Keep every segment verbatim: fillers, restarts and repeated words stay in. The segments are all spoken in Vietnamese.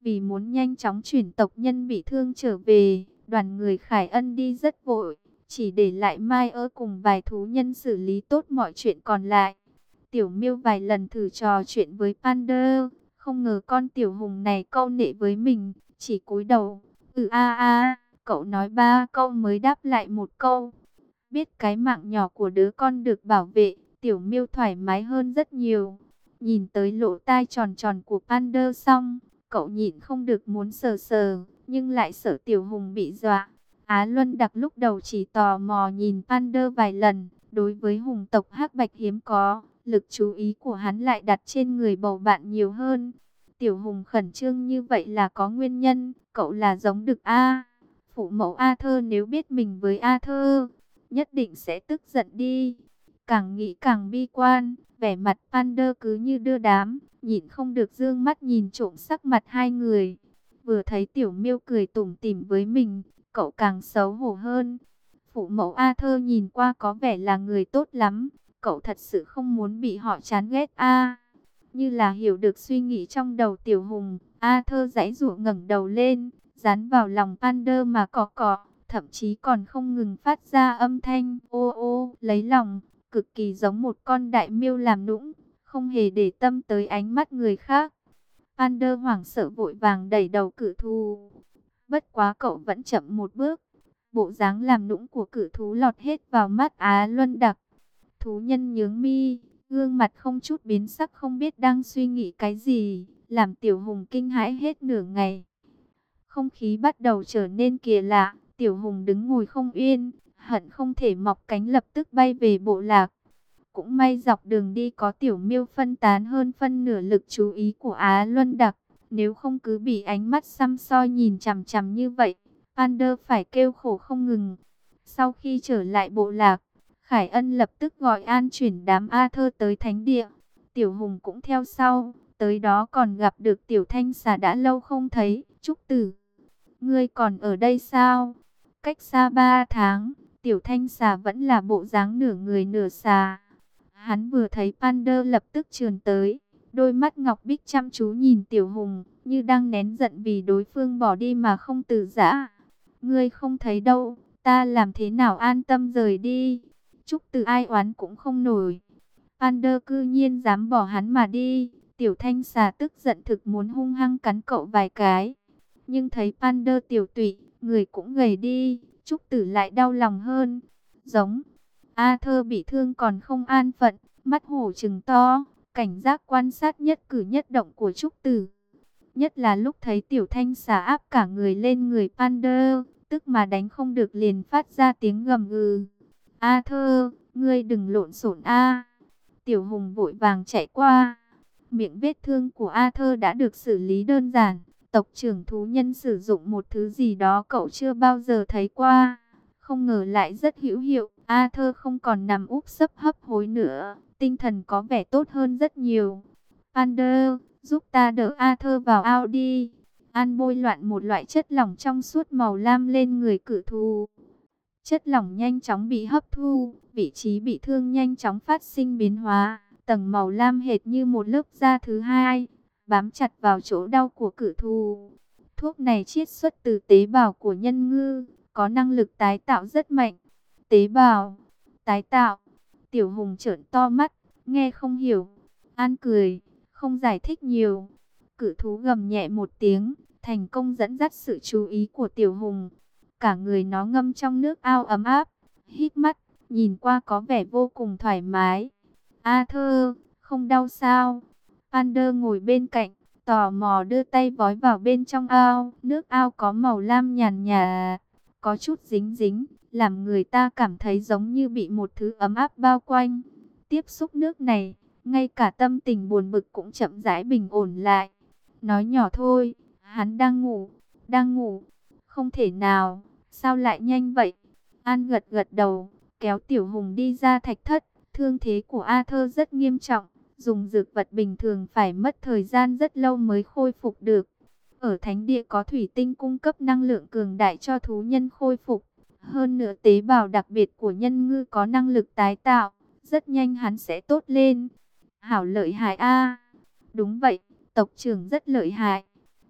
Vì muốn nhanh chóng chuyển tộc nhân bị thương trở về, đoàn người Khải Ân đi rất vội, chỉ để lại Mai ơ cùng vài thú nhân xử lý tốt mọi chuyện còn lại. Tiểu Miêu vài lần thử trò chuyện với Pander, không ngờ con tiểu hùng này câu nệ với mình, chỉ cúi đầu. Ừ a a, cậu nói ba câu mới đáp lại một câu. Biết cái mạng nhỏ của đứa con được bảo vệ, Tiểu Miêu thoải mái hơn rất nhiều. Nhìn tới lỗ tai tròn tròn của Pander xong, cậu nhịn không được muốn sờ sờ, nhưng lại sợ Tiểu Hùng bị dọa. Á Luân Đặc lúc đầu chỉ tò mò nhìn Pander vài lần, đối với hùng tộc Hắc Bạch hiếm có, lực chú ý của hắn lại đặt trên người bầu bạn nhiều hơn. Tiểu Hùng khẩn trương như vậy là có nguyên nhân, cậu là giống đực A. Phụ mẫu A Thơ nếu biết mình với A Thơ, nhất định sẽ tức giận đi. Càng nghĩ càng bi quan, vẻ mặt Pander cứ như đưa đám, nhịn không được dương mắt nhìn trộm sắc mặt hai người. Vừa thấy Tiểu Miêu cười tủm tỉm với mình, cậu càng xấu hổ hơn. Phụ mẫu A Thơ nhìn qua có vẻ là người tốt lắm, cậu thật sự không muốn bị họ chán ghét a. Như là hiểu được suy nghĩ trong đầu Tiểu Hùng, A Thơ giãy giụa ngẩng đầu lên, dán vào lòng Pander mà cọ cọ, thậm chí còn không ngừng phát ra âm thanh ô ô lấy lòng, cực kỳ giống một con đại miêu làm nũng, không hề để tâm tới ánh mắt người khác. Pander hoảng sợ vội vàng đẩy đầu cự thú. Bất quá cậu vẫn chậm một bước. Bộ dáng làm nũng của cự thú lọt hết vào mắt Á Luân Đặc. Thú nhân nhướng mi, gương mặt không chút biến sắc, không biết đang suy nghĩ cái gì, làm Tiểu Hùng kinh hãi hết nửa ngày. Không khí bắt đầu trở nên kỳ lạ, Tiểu Hùng đứng ngồi không yên, hận không thể mọc cánh lập tức bay về bộ lạc. Cũng may dọc đường đi có Tiểu Miêu phân tán hơn phân nửa lực chú ý của Á Luân Đặc, nếu không cứ bị ánh mắt săm soi nhìn chằm chằm như vậy, Pander phải kêu khổ không ngừng. Sau khi trở lại bộ lạc, Khải Ân lập tức gọi an chuyển đám A Thơ tới thánh địa. Tiểu Hùng cũng theo sau, tới đó còn gặp được Tiểu Thanh Xà đã lâu không thấy. Trúc Tử, ngươi còn ở đây sao? Cách xa ba tháng, Tiểu Thanh Xà vẫn là bộ dáng nửa người nửa xà. Hắn vừa thấy Pander lập tức trườn tới, đôi mắt ngọc bích chăm chú nhìn Tiểu Hùng, như đang nén giận vì đối phương bỏ đi mà không từ giã. Ngươi không thấy đâu, ta làm thế nào an tâm rời đi? Trúc Tử ai oán cũng không nổi. Pander cư nhiên dám bỏ hắn mà đi. Tiểu Thanh Xà tức giận thực muốn hung hăng cắn cậu vài cái. Nhưng thấy Pander tiểu tụy, người cũng gầy đi, Trúc Tử lại đau lòng hơn. Giống A Thơ bị thương còn không an phận, mắt hổ trừng to, cảnh giác quan sát nhất cử nhất động của Trúc Tử. Nhất là lúc thấy Tiểu Thanh Xà áp cả người lên người Pander, tức mà đánh không được liền phát ra tiếng gầm gừ. A Thơ, ngươi đừng lộn xộn a. Tiểu Hùng vội vàng chạy qua. Miệng vết thương của A Thơ đã được xử lý đơn giản. Tộc trưởng thú nhân sử dụng một thứ gì đó cậu chưa bao giờ thấy qua. Không ngờ lại rất hữu hiệu. A Thơ không còn nằm úp sấp hấp hối nữa. Tinh thần có vẻ tốt hơn rất nhiều. Pander, giúp ta đỡ A Thơ vào ao đi. An bôi loạn một loại chất lỏng trong suốt màu lam lên người cự thú. Chất lỏng nhanh chóng bị hấp thu, vị trí bị thương nhanh chóng phát sinh biến hóa. Tầng màu lam hệt như một lớp da thứ hai, bám chặt vào chỗ đau của cự thú. Thuốc này chiết xuất từ tế bào của nhân ngư, có năng lực tái tạo rất mạnh. Tế bào, tái tạo, Tiểu Hùng trợn to mắt, nghe không hiểu. An cười, không giải thích nhiều. Cự thú gầm nhẹ một tiếng, thành công dẫn dắt sự chú ý của Tiểu Hùng. Cả người nó ngâm trong nước ao ấm áp, hít mắt, nhìn qua có vẻ vô cùng thoải mái. A Thơ, không đau sao? Pander ngồi bên cạnh, tò mò đưa tay vói vào bên trong ao. Nước ao có màu lam nhàn nhạt, có chút dính dính, làm người ta cảm thấy giống như bị một thứ ấm áp bao quanh. Tiếp xúc nước này, ngay cả tâm tình buồn bực cũng chậm rãi bình ổn lại. Nói nhỏ thôi, hắn đang ngủ, đang ngủ. Không thể nào, sao lại nhanh vậy? An gật gật đầu, kéo Tiểu Hùng đi ra thạch thất. Thương thế của A Thơ rất nghiêm trọng, dùng dược vật bình thường phải mất thời gian rất lâu mới khôi phục được. Ở thánh địa có thủy tinh cung cấp năng lượng cường đại cho thú nhân khôi phục. Hơn nữa tế bào đặc biệt của nhân ngư có năng lực tái tạo, rất nhanh hắn sẽ tốt lên. Hảo lợi hại a. Đúng vậy, tộc trưởng rất lợi hại.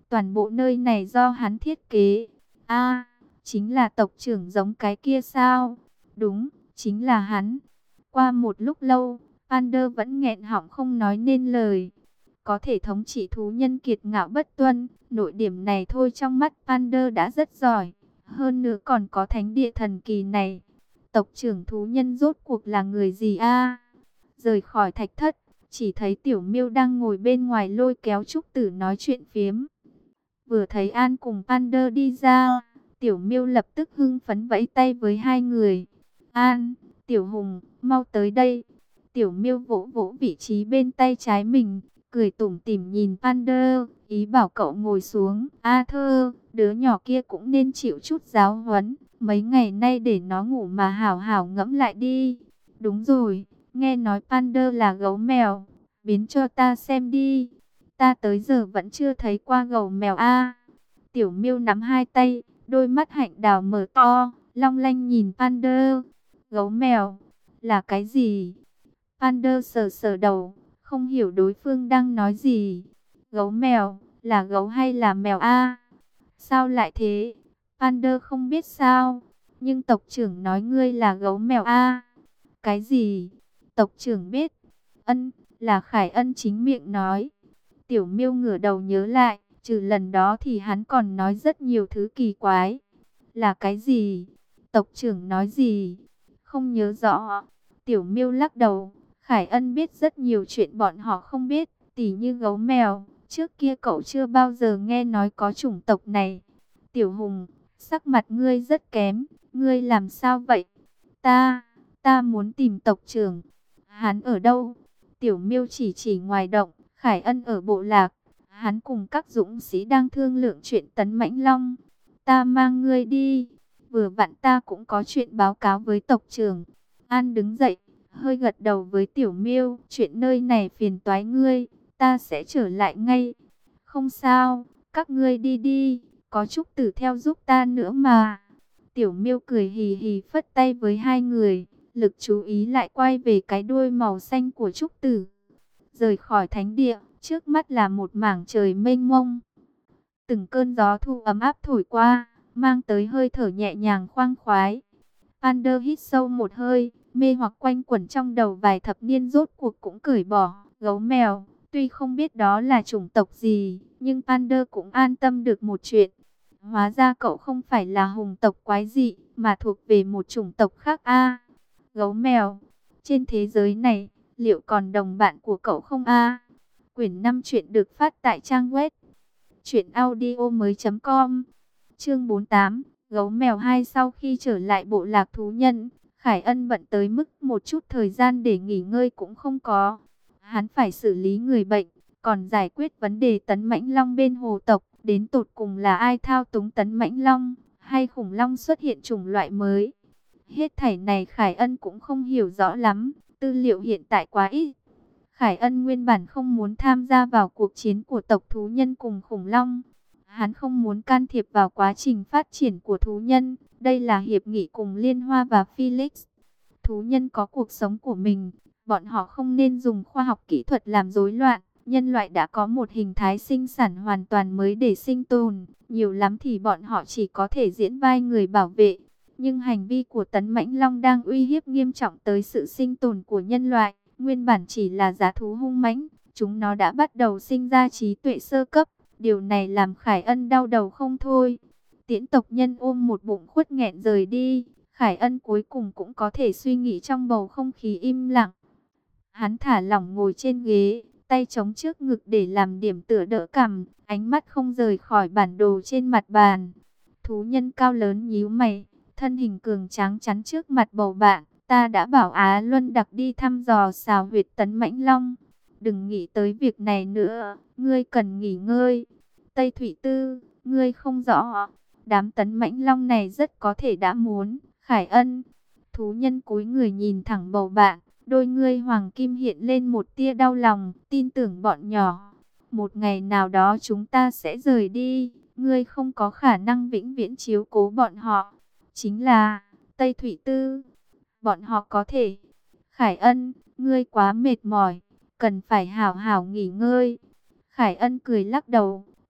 toàn bộ nơi này do hắn thiết kế. A, chính là tộc trưởng giống cái kia sao? Đúng, chính là hắn. Qua một lúc lâu, Pander vẫn nghẹn họng không nói nên lời. Có thể thống trị thú nhân kiệt ngạo bất tuân, nội điểm này thôi trong mắt Pander đã rất giỏi. Hơn nữa còn có thánh địa thần kỳ này. Tộc trưởng thú nhân rốt cuộc là người gì a? Rời khỏi thạch thất, chỉ thấy Tiểu Miêu đang ngồi bên ngoài lôi kéo Trúc Tử nói chuyện phiếm. Vừa thấy An cùng Pander đi ra, Tiểu Miêu lập tức hưng phấn vẫy tay với hai người. An, Tiểu Hùng, mau tới đây. Tiểu Miêu vỗ vỗ vị trí bên tay trái mình, cười tủm tỉm nhìn Pander, ý bảo cậu ngồi xuống. A Thơ, đứa nhỏ kia cũng nên chịu chút giáo huấn, mấy ngày nay để nó ngủ mà hảo hảo ngẫm lại đi. Đúng rồi, nghe nói Pander là gấu mèo, biến cho ta xem đi. Ta tới giờ vẫn chưa thấy qua gấu mèo a. Tiểu Miêu nắm hai tay, đôi mắt hạnh đào mở to, long lanh nhìn Pander. Gấu mèo là cái gì? Pander sờ sờ đầu, không hiểu đối phương đang nói gì. Gấu mèo, là gấu hay là mèo a? Sao lại thế? Pander không biết sao, nhưng tộc trưởng nói ngươi là gấu mèo a. Cái gì? Tộc trưởng biết? Ân, là Khải Ân chính miệng nói. Tiểu Miêu ngửa đầu nhớ lại, trừ lần đó thì hắn còn nói rất nhiều thứ kỳ quái. Là cái gì? Tộc trưởng nói gì? Không nhớ rõ. Tiểu Miêu lắc đầu. Khải Ân biết rất nhiều chuyện bọn họ không biết, tỉ như gấu mèo. Trước kia cậu chưa bao giờ nghe nói có chủng tộc này. Tiểu Hùng, sắc mặt ngươi rất kém, ngươi làm sao vậy? Ta, ta muốn tìm tộc trưởng. Hắn ở đâu? Tiểu Miêu chỉ chỉ ngoài động, Khải Ân ở bộ lạc. Hắn cùng các dũng sĩ đang thương lượng chuyện Tấn Mãnh Long. Ta mang ngươi đi. Vừa vặn ta cũng có chuyện báo cáo với tộc trưởng. An đứng dậy, hơi gật đầu với Tiểu Miêu. Chuyện nơi này phiền toái ngươi, ta sẽ trở lại ngay. Không sao, các ngươi đi đi, có Trúc Tử theo giúp ta nữa mà. Tiểu Miêu cười hì hì phất tay với hai người, lực chú ý lại quay về cái đuôi màu xanh của Trúc Tử. Rời khỏi thánh địa, trước mắt là một mảng trời mênh mông. Từng cơn gió thu ấm áp thổi qua, mang tới hơi thở nhẹ nhàng khoang khoái. Pander hít sâu một hơi, mê hoặc quanh quẩn trong đầu vài thập niên rốt cuộc cũng cởi bỏ. Gấu mèo, tuy không biết đó là chủng tộc gì, nhưng Pander cũng an tâm được một chuyện. Hóa ra cậu không phải là hùng tộc quái dị, mà thuộc về một chủng tộc khác a. Gấu mèo, trên thế giới này, liệu còn đồng bạn của cậu không a? Quyển năm truyện được phát tại trang web truyện audio mới chấm com. Chương bốn mươi tám, Gấu mèo hai. Sau khi trở lại bộ lạc thú nhân, Khải Ân bận tới mức một chút thời gian để nghỉ ngơi cũng không có. Hắn phải xử lý người bệnh, còn giải quyết vấn đề Tấn Mãnh Long bên hồ tộc. Đến tột cùng là ai thao túng Tấn Mãnh Long, hay khủng long xuất hiện chủng loại mới? Hết thảy này Khải Ân cũng không hiểu rõ lắm, tư liệu hiện tại quá ít. Khải Ân nguyên bản không muốn tham gia vào cuộc chiến của tộc thú nhân cùng khủng long. Hắn không muốn can thiệp vào quá trình phát triển của thú nhân. Đây là hiệp nghị cùng Liên Hoa và Felix. Thú nhân có cuộc sống của mình. Bọn họ không nên dùng khoa học kỹ thuật làm rối loạn. Nhân loại đã có một hình thái sinh sản hoàn toàn mới để sinh tồn. Nhiều lắm thì bọn họ chỉ có thể diễn vai người bảo vệ. Nhưng hành vi của Tấn Mãnh Long đang uy hiếp nghiêm trọng tới sự sinh tồn của nhân loại. Nguyên bản chỉ là dã thú hung mãnh, chúng nó đã bắt đầu sinh ra trí tuệ sơ cấp. Điều này làm Khải Ân đau đầu không thôi. Tiễn tộc nhân ôm một bụng khuất nghẹn rời đi. Khải Ân cuối cùng cũng có thể suy nghĩ trong bầu không khí im lặng. Hắn thả lỏng ngồi trên ghế, tay chống trước ngực để làm điểm tựa đỡ cằm, ánh mắt không rời khỏi bản đồ trên mặt bàn. Thú nhân cao lớn nhíu mày, thân hình cường tráng chắn trước mặt bầu bạn. Ta đã bảo Á Luân đặc đi thăm dò xào huyệt Tấn Mãnh Long. Đừng nghĩ tới việc này nữa, ngươi cần nghỉ ngơi. Tây Thủy Tư, ngươi không rõ. Đám Tấn Mãnh Long này rất có thể đã muốn. Khải Ân, thú nhân cúi người nhìn thẳng bầu bạn. Đôi ngươi hoàng kim hiện lên một tia đau lòng, tin tưởng bọn nhỏ. Một ngày nào đó chúng ta sẽ rời đi. Ngươi không có khả năng vĩnh viễn chiếu cố bọn họ. Chính là Tây Thủy Tư. Bọn họ có thể. Khải Ân, ngươi quá mệt mỏi, cần phải hảo hảo nghỉ ngơi. Khải Ân cười lắc đầu,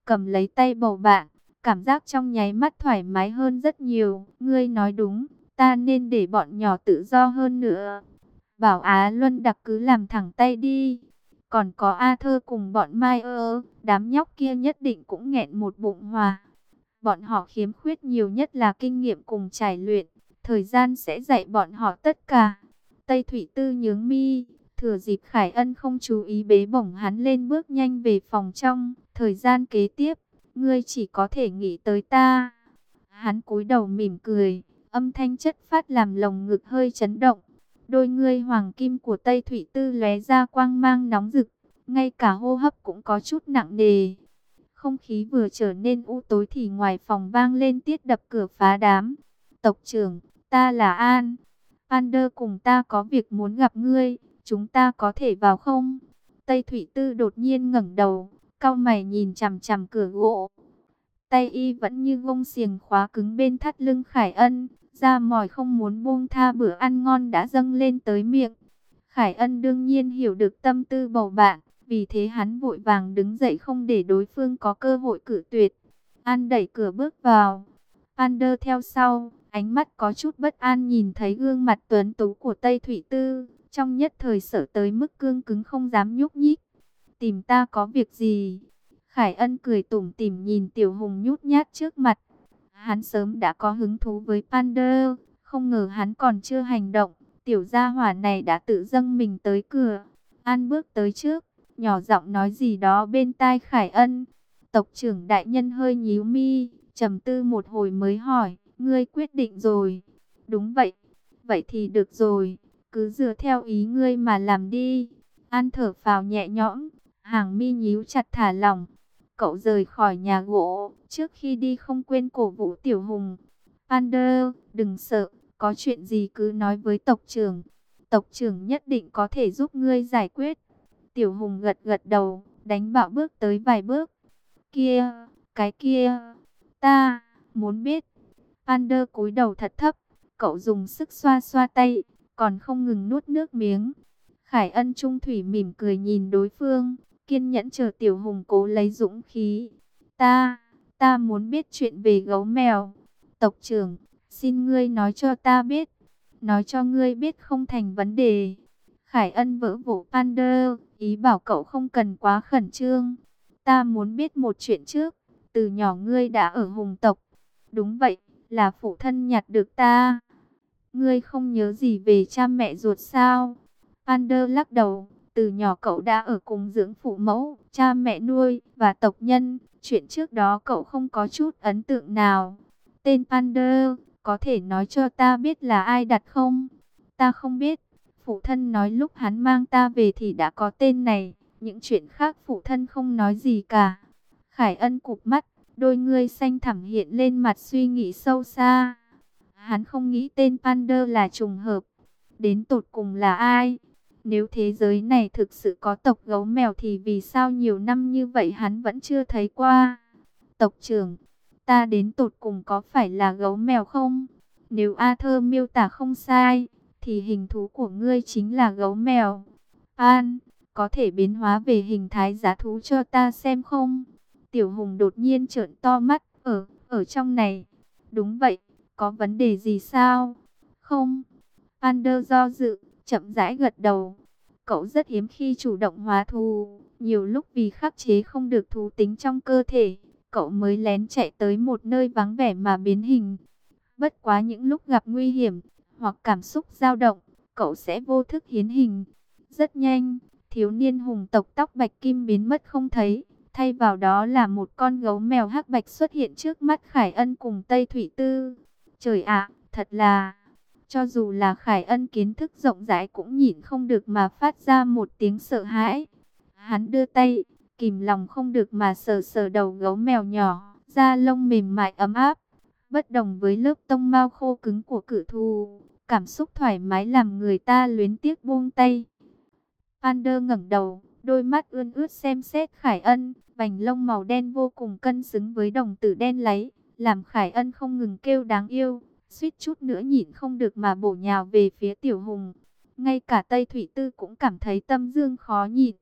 cầm lấy tay bầu bạn, cảm giác trong nháy mắt thoải mái hơn rất nhiều. Ngươi nói đúng, ta nên để bọn nhỏ tự do hơn nữa. Bảo Á Luân Đặc cứ làm thẳng tay đi. Còn có A Thơ cùng bọn Mai ơ, đám nhóc kia nhất định cũng nghẹn một bụng hòa. Bọn họ khiếm khuyết nhiều nhất là kinh nghiệm cùng trải luyện. Thời gian sẽ dạy bọn họ tất cả. Tây Thủy Tư nhướng mi, thừa dịp Khải Ân không chú ý bế bổng hắn lên bước nhanh về phòng trong. Thời gian kế tiếp, ngươi chỉ có thể nghĩ tới ta. Hắn cúi đầu mỉm cười, âm thanh chất phát làm lồng ngực hơi chấn động. Đôi ngươi hoàng kim của Tây Thủy Tư lóe ra quang mang nóng rực, ngay cả hô hấp cũng có chút nặng nề. Không khí vừa trở nên u tối thì ngoài phòng vang lên tiết đập cửa phá đám. Tộc trưởng, ta là An. Pander cùng ta có việc muốn gặp ngươi, chúng ta có thể vào không? Tây Thủy Tư đột nhiên ngẩng đầu, cau mày nhìn chằm chằm cửa gỗ. Tay y vẫn như gông xiềng khóa cứng bên thắt lưng Khải Ân, da mỏi không muốn buông tha bữa ăn ngon đã dâng lên tới miệng. Khải Ân đương nhiên hiểu được tâm tư bầu bạn, vì thế hắn vội vàng đứng dậy không để đối phương có cơ hội cự tuyệt. An đẩy cửa bước vào, Pander theo sau, ánh mắt có chút bất an nhìn thấy gương mặt tuấn tú của Tây Thủy Tư, trong nhất thời sợ tới mức cương cứng không dám nhúc nhích. Tìm ta có việc gì? Khải Ân cười tủm tỉm nhìn Tiểu Hùng nhút nhát trước mặt. Hắn sớm đã có hứng thú với Pander, không ngờ hắn còn chưa hành động. Tiểu gia hỏa này đã tự dâng mình tới cửa. An bước tới trước, nhỏ giọng nói gì đó bên tai Khải Ân. Tộc trưởng đại nhân hơi nhíu mi, trầm tư một hồi mới hỏi, ngươi quyết định rồi? Đúng vậy. Vậy thì được rồi, cứ dựa theo ý ngươi mà làm đi. An thở phào nhẹ nhõm, hàng mi nhíu chặt thả lỏng. Cậu rời khỏi nhà gỗ, trước khi đi không quên cổ vũ Tiểu Hùng. Pander, đừng sợ, có chuyện gì cứ nói với tộc trưởng. Tộc trưởng nhất định có thể giúp ngươi giải quyết. Tiểu Hùng gật gật đầu, đánh bạo bước tới vài bước. Kia, cái kia, ta, muốn biết. Pander cúi đầu thật thấp, cậu dùng sức xoa xoa tay, còn không ngừng nuốt nước miếng. Khải Ân trung thủy mỉm cười nhìn đối phương, kiên nhẫn chờ Tiểu Hùng cố lấy dũng khí. Ta, ta muốn biết chuyện về gấu mèo. Tộc trưởng, xin ngươi nói cho ta biết. Nói cho ngươi biết không thành vấn đề. Khải Ân vỡ vỗ Pander, ý bảo cậu không cần quá khẩn trương. Ta muốn biết một chuyện trước. Từ nhỏ ngươi đã ở Hùng tộc. Đúng vậy, là phụ thân nhặt được ta. Ngươi không nhớ gì về cha mẹ ruột sao? Pander lắc đầu. Từ nhỏ cậu đã ở cùng dưỡng phụ mẫu, cha mẹ nuôi và tộc nhân. Chuyện trước đó cậu không có chút ấn tượng nào. Tên Pander, có thể nói cho ta biết là ai đặt không? Ta không biết. Phụ thân nói lúc hắn mang ta về thì đã có tên này. Những chuyện khác phụ thân không nói gì cả. Khải Ân cụp mắt, đôi ngươi xanh thẳm hiện lên mặt suy nghĩ sâu xa. Hắn không nghĩ tên Pander là trùng hợp. Đến tột cùng là ai? Nếu thế giới này thực sự có tộc gấu mèo thì vì sao nhiều năm như vậy hắn vẫn chưa thấy qua? Tộc trưởng, ta đến tột cùng có phải là gấu mèo không? Nếu A Thơ miêu tả không sai, thì hình thú của ngươi chính là gấu mèo. An, có thể biến hóa về hình thái giá thú cho ta xem không? Tiểu Hùng đột nhiên trợn to mắt, ở, ở trong này. Đúng vậy, có vấn đề gì sao? Không. Pander do dự, chậm rãi gật đầu. Cậu rất hiếm khi chủ động hóa thú, nhiều lúc vì khắc chế không được thú tính trong cơ thể, cậu mới lén chạy tới một nơi vắng vẻ mà biến hình. Bất quá những lúc gặp nguy hiểm, hoặc cảm xúc dao động, cậu sẽ vô thức hiến hình. Rất nhanh, thiếu niên hùng tộc tóc bạch kim biến mất không thấy, thay vào đó là một con gấu mèo hắc bạch xuất hiện trước mắt Khải Ân cùng Tây Thủy Tư. Trời ạ, thật là... Cho dù là Khải Ân kiến thức rộng rãi cũng nhịn không được mà phát ra một tiếng sợ hãi. Hắn đưa tay, kìm lòng không được mà sờ sờ đầu gấu mèo nhỏ, da lông mềm mại ấm áp. Bất đồng với lớp tông mao khô cứng của cự thú, cảm xúc thoải mái làm người ta luyến tiếc buông tay. Pander ngẩng đầu, đôi mắt ươn ướt xem xét Khải Ân, vành lông màu đen vô cùng cân xứng với đồng tử đen láy, làm Khải Ân không ngừng kêu đáng yêu. Suýt chút nữa nhịn không được mà bổ nhào về phía Tiểu Hùng. Ngay cả Tây Thủy Tư cũng cảm thấy tâm dương khó nhịn.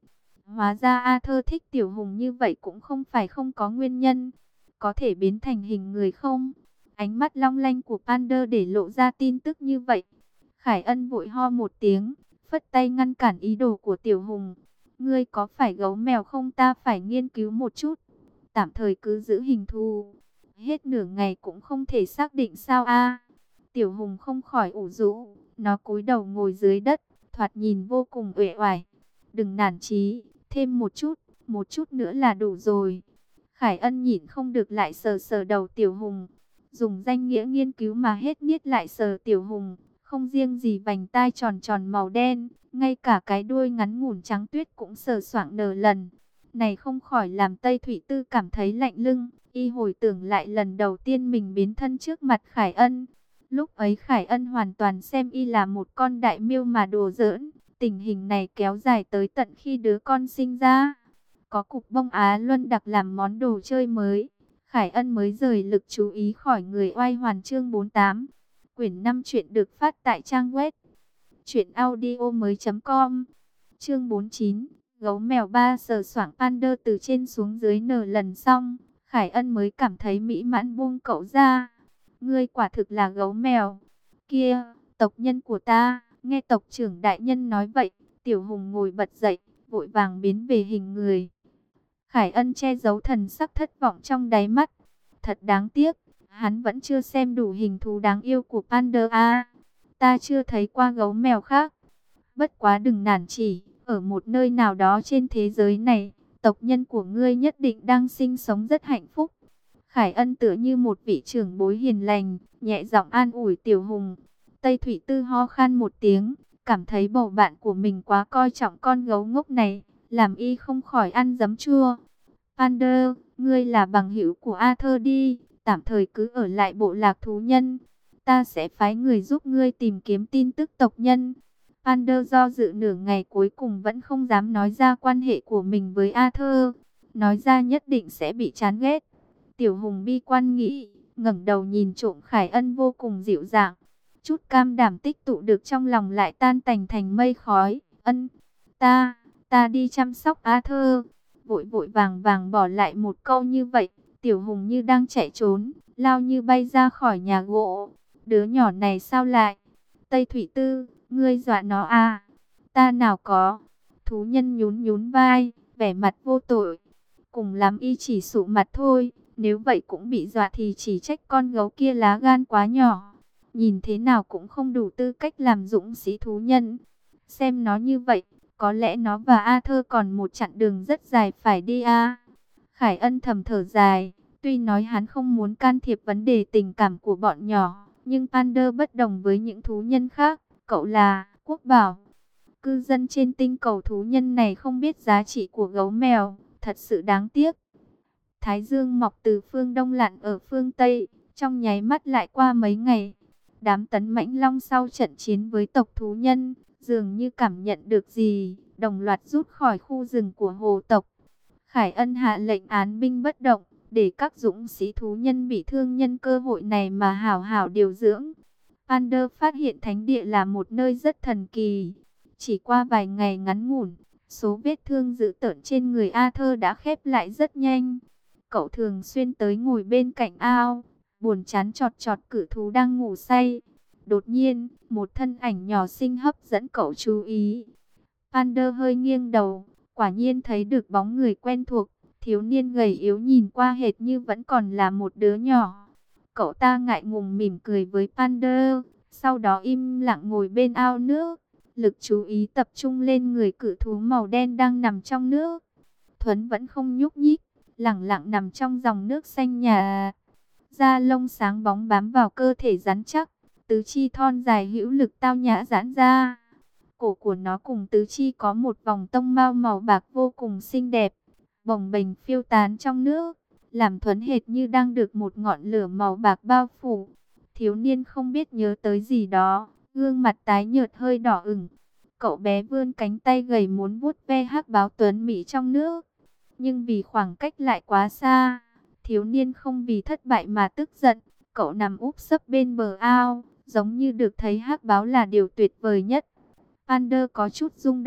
Hóa ra Arthur thích Tiểu Hùng như vậy cũng không phải không có nguyên nhân. Có thể biến thành hình người không? Ánh mắt long lanh của Pander để lộ ra tin tức như vậy. Khải Ân vội ho một tiếng, phất tay ngăn cản ý đồ của Tiểu Hùng. Ngươi có phải gấu mèo không, ta phải nghiên cứu một chút. Tạm thời cứ giữ hình thù. Hết nửa ngày cũng không thể xác định sao a. Tiểu Hùng không khỏi ủ rũ, nó cúi đầu ngồi dưới đất, thoạt nhìn vô cùng uể oải. Đừng nản chí, thêm một chút, một chút nữa là đủ rồi. Khải Ân nhịn không được lại sờ sờ đầu Tiểu Hùng. Dùng danh nghĩa nghiên cứu mà hết niết lại sờ Tiểu Hùng. Không riêng gì vành tai tròn tròn màu đen, ngay cả cái đuôi ngắn ngủn trắng tuyết cũng sờ soạng nở lần. Này không khỏi làm Tây Thủy Tư cảm thấy lạnh lưng. Y hồi tưởng lại lần đầu tiên mình biến thân trước mặt Khải Ân. Lúc ấy Khải Ân hoàn toàn xem y là một con đại miêu mà đùa giỡn. Tình hình này kéo dài tới tận khi đứa con sinh ra. Có cục bông Á Luân đặc làm món đồ chơi mới. Khải Ân mới rời lực chú ý khỏi người oai hoàn. Chương bốn mươi tám. Quyển năm truyện được phát tại trang web truyện audio mới chấm com. Chương bốn mươi chín. Gấu mèo ba sờ soạng Pander từ trên xuống dưới nở lần xong. Khải Ân mới cảm thấy mỹ mãn buông cậu ra. Ngươi quả thực là gấu mèo. Kia, tộc nhân của ta. Nghe tộc trưởng đại nhân nói vậy, Tiểu Hùng ngồi bật dậy, vội vàng biến về hình người. Khải Ân che giấu thần sắc thất vọng trong đáy mắt. Thật đáng tiếc, hắn vẫn chưa xem đủ hình thú đáng yêu của Pander a. Ta chưa thấy qua gấu mèo khác. Bất quá đừng nản chỉ, ở một nơi nào đó trên thế giới này, tộc nhân của ngươi nhất định đang sinh sống rất hạnh phúc. Khải Ân tựa như một vị trưởng bối hiền lành, nhẹ giọng an ủi Tiểu Hùng. Tây Thủy Tư ho khan một tiếng, cảm thấy bầu bạn của mình quá coi trọng con gấu ngốc này, làm y không khỏi ăn giấm chua. Pander, ngươi là bằng hữu của Arthur đi, tạm thời cứ ở lại bộ lạc thú nhân. Ta sẽ phái người giúp ngươi tìm kiếm tin tức tộc nhân. Pander do dự nửa ngày cuối cùng vẫn không dám nói ra quan hệ của mình với Arthur. Nói ra nhất định sẽ bị chán ghét. Tiểu Hùng bi quan nghĩ, ngẩng đầu nhìn trộm Khải Ân vô cùng dịu dàng. Chút cam đảm tích tụ được trong lòng lại tan tành thành mây khói. Ân, ta, ta đi chăm sóc Arthur. Vội vội vàng vàng bỏ lại một câu như vậy. Tiểu Hùng như đang chạy trốn, lao như bay ra khỏi nhà gỗ. Đứa nhỏ này sao lại? Tây Thủy Tư, ngươi dọa nó à? Ta nào có. Thú nhân nhún nhún vai, vẻ mặt vô tội. Cùng lắm y chỉ sụ mặt thôi. Nếu vậy cũng bị dọa thì chỉ trách con gấu kia lá gan quá nhỏ. Nhìn thế nào cũng không đủ tư cách làm dũng sĩ thú nhân. Xem nó như vậy, có lẽ nó và Arthur còn một chặng đường rất dài phải đi a. Khải Ân thầm thở dài. Tuy nói hắn không muốn can thiệp vấn đề tình cảm của bọn nhỏ, nhưng Pander bất đồng với những thú nhân khác. Cậu là Quốc Bảo. Cư dân trên tinh cầu thú nhân này không biết giá trị của gấu mèo. Thật sự đáng tiếc. Thái dương mọc từ phương đông lặn ở phương Tây. Trong nháy mắt lại qua mấy ngày. Đám Tấn Mãnh Long sau trận chiến với tộc thú nhân, dường như cảm nhận được gì, đồng loạt rút khỏi khu rừng của hồ tộc. Khải Ân hạ lệnh án binh bất động, để các dũng sĩ thú nhân bị thương nhân cơ hội này mà hảo hảo điều dưỡng. Pander phát hiện thánh địa là một nơi rất thần kỳ. Chỉ qua vài ngày ngắn ngủn, số vết thương dữ tợn trên người Arthur đã khép lại rất nhanh. Cậu thường xuyên tới ngồi bên cạnh ao, buồn chán chọt chọt cự thú đang ngủ say. Đột nhiên, một thân ảnh nhỏ xinh hấp dẫn cậu chú ý. Pander hơi nghiêng đầu, quả nhiên thấy được bóng người quen thuộc. Thiếu niên gầy yếu nhìn qua hệt như vẫn còn là một đứa nhỏ. Cậu ta ngại ngùng mỉm cười với Pander, sau đó im lặng ngồi bên ao nước. Lực chú ý tập trung lên người cự thú màu đen đang nằm trong nước. Thuấn vẫn không nhúc nhích, lặng lặng nằm trong dòng nước xanh nhà. Da lông sáng bóng bám vào cơ thể rắn chắc, tứ chi thon dài hữu lực tao nhã giãn ra. Cổ của nó cùng tứ chi có một vòng tông mao màu bạc vô cùng xinh đẹp, bồng bềnh phiêu tán trong nước, làm Thuấn hệt như đang được một ngọn lửa màu bạc bao phủ. Thiếu niên không biết nhớ tới gì đó, gương mặt tái nhợt hơi đỏ ửng. Cậu bé vươn cánh tay gầy muốn vuốt ve hắc báo Tuấn Mỹ trong nước, nhưng vì khoảng cách lại quá xa, thiếu niên không vì thất bại mà tức giận. Cậu nằm úp sấp bên bờ ao, giống như được thấy hắc báo là điều tuyệt vời nhất. Pander có chút rung động,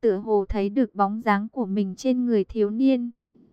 tựa hồ thấy được bóng dáng của mình trên người thiếu niên.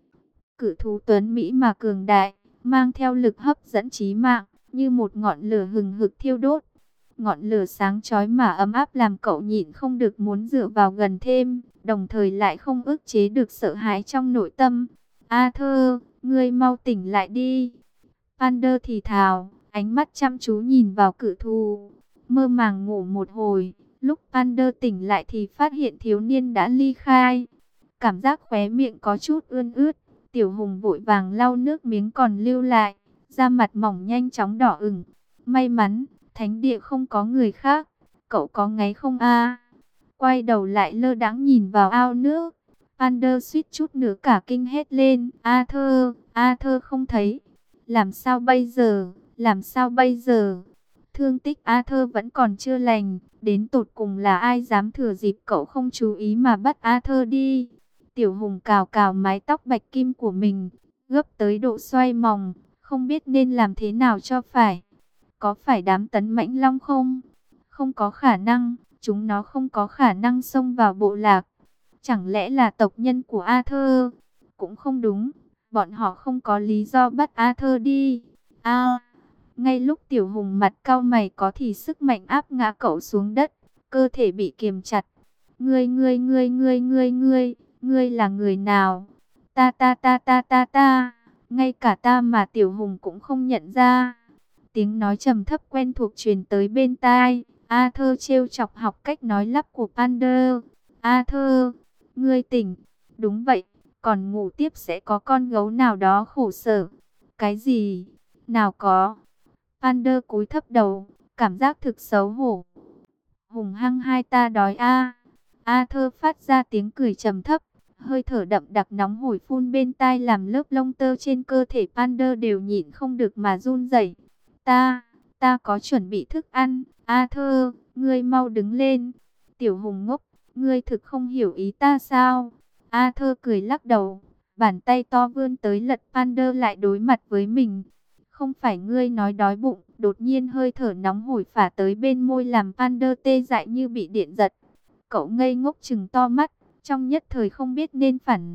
Cự thú tuấn Mỹ mà cường đại, mang theo lực hấp dẫn chí mạng, như một ngọn lửa hừng hực thiêu đốt. Ngọn lửa sáng chói mà ấm áp làm cậu nhịn không được muốn dựa vào gần thêm, đồng thời lại không ức chế được sợ hãi trong nội tâm. Arthur, ngươi mau tỉnh lại đi. Pander thì thào, ánh mắt chăm chú nhìn vào cự thú. Mơ màng ngủ một hồi, lúc Pander tỉnh lại thì phát hiện thiếu niên đã ly khai. Cảm giác khóe miệng có chút ươn ướt, Tiểu Hùng vội vàng lau nước miếng còn lưu lại, da mặt mỏng nhanh chóng đỏ ửng. May mắn, thánh địa không có người khác, cậu có ngáy không a? Quay đầu lại lơ đãng nhìn vào ao nước, Pander suýt chút nữa cả kinh hét lên, Arthur, Arthur không thấy. Làm sao bây giờ, làm sao bây giờ? Thương tích Arthur vẫn còn chưa lành, đến tột cùng là ai dám thừa dịp cậu không chú ý mà bắt Arthur đi? Tiểu Hùng cào cào mái tóc bạch kim của mình, gấp tới độ xoay mòng, không biết nên làm thế nào cho phải. Có phải đám tấn mãnh long không? Không có khả năng, chúng nó không có khả năng xông vào bộ lạc. Chẳng lẽ là tộc nhân của Arthur? Cũng không đúng, bọn họ không có lý do bắt Arthur đi. À, ngay lúc Tiểu Hùng mặt cau mày có thì sức mạnh áp ngã cậu xuống đất, cơ thể bị kiềm chặt. Ngươi ngươi ngươi ngươi ngươi ngươi, ngươi là người nào? Ta ta ta ta ta ta, ngay cả ta mà Tiểu Hùng cũng không nhận ra. Tiếng nói trầm thấp quen thuộc truyền tới bên tai. Arthur trêu chọc học cách nói lắp của Pander. Arthur, ngươi tỉnh. Đúng vậy, còn ngủ tiếp sẽ có con gấu nào đó khổ sở. Cái gì? Nào có. Pander cúi thấp đầu, cảm giác thực xấu hổ. Hùng hăng hai ta đói a. Arthur phát ra tiếng cười trầm thấp, hơi thở đậm đặc nóng hổi phun bên tai làm lớp lông tơ trên cơ thể Pander đều nhịn không được mà run rẩy. Ta, ta có chuẩn bị thức ăn. Arthur, ngươi mau đứng lên. Tiểu Hùng ngốc, ngươi thực không hiểu ý ta sao? Arthur cười lắc đầu, bàn tay to vươn tới lật Pander lại đối mặt với mình. Không phải ngươi nói đói bụng, đột nhiên hơi thở nóng hổi phả tới bên môi làm Pander tê dại như bị điện giật. Cậu ngây ngốc trừng to mắt, trong nhất thời không biết nên phản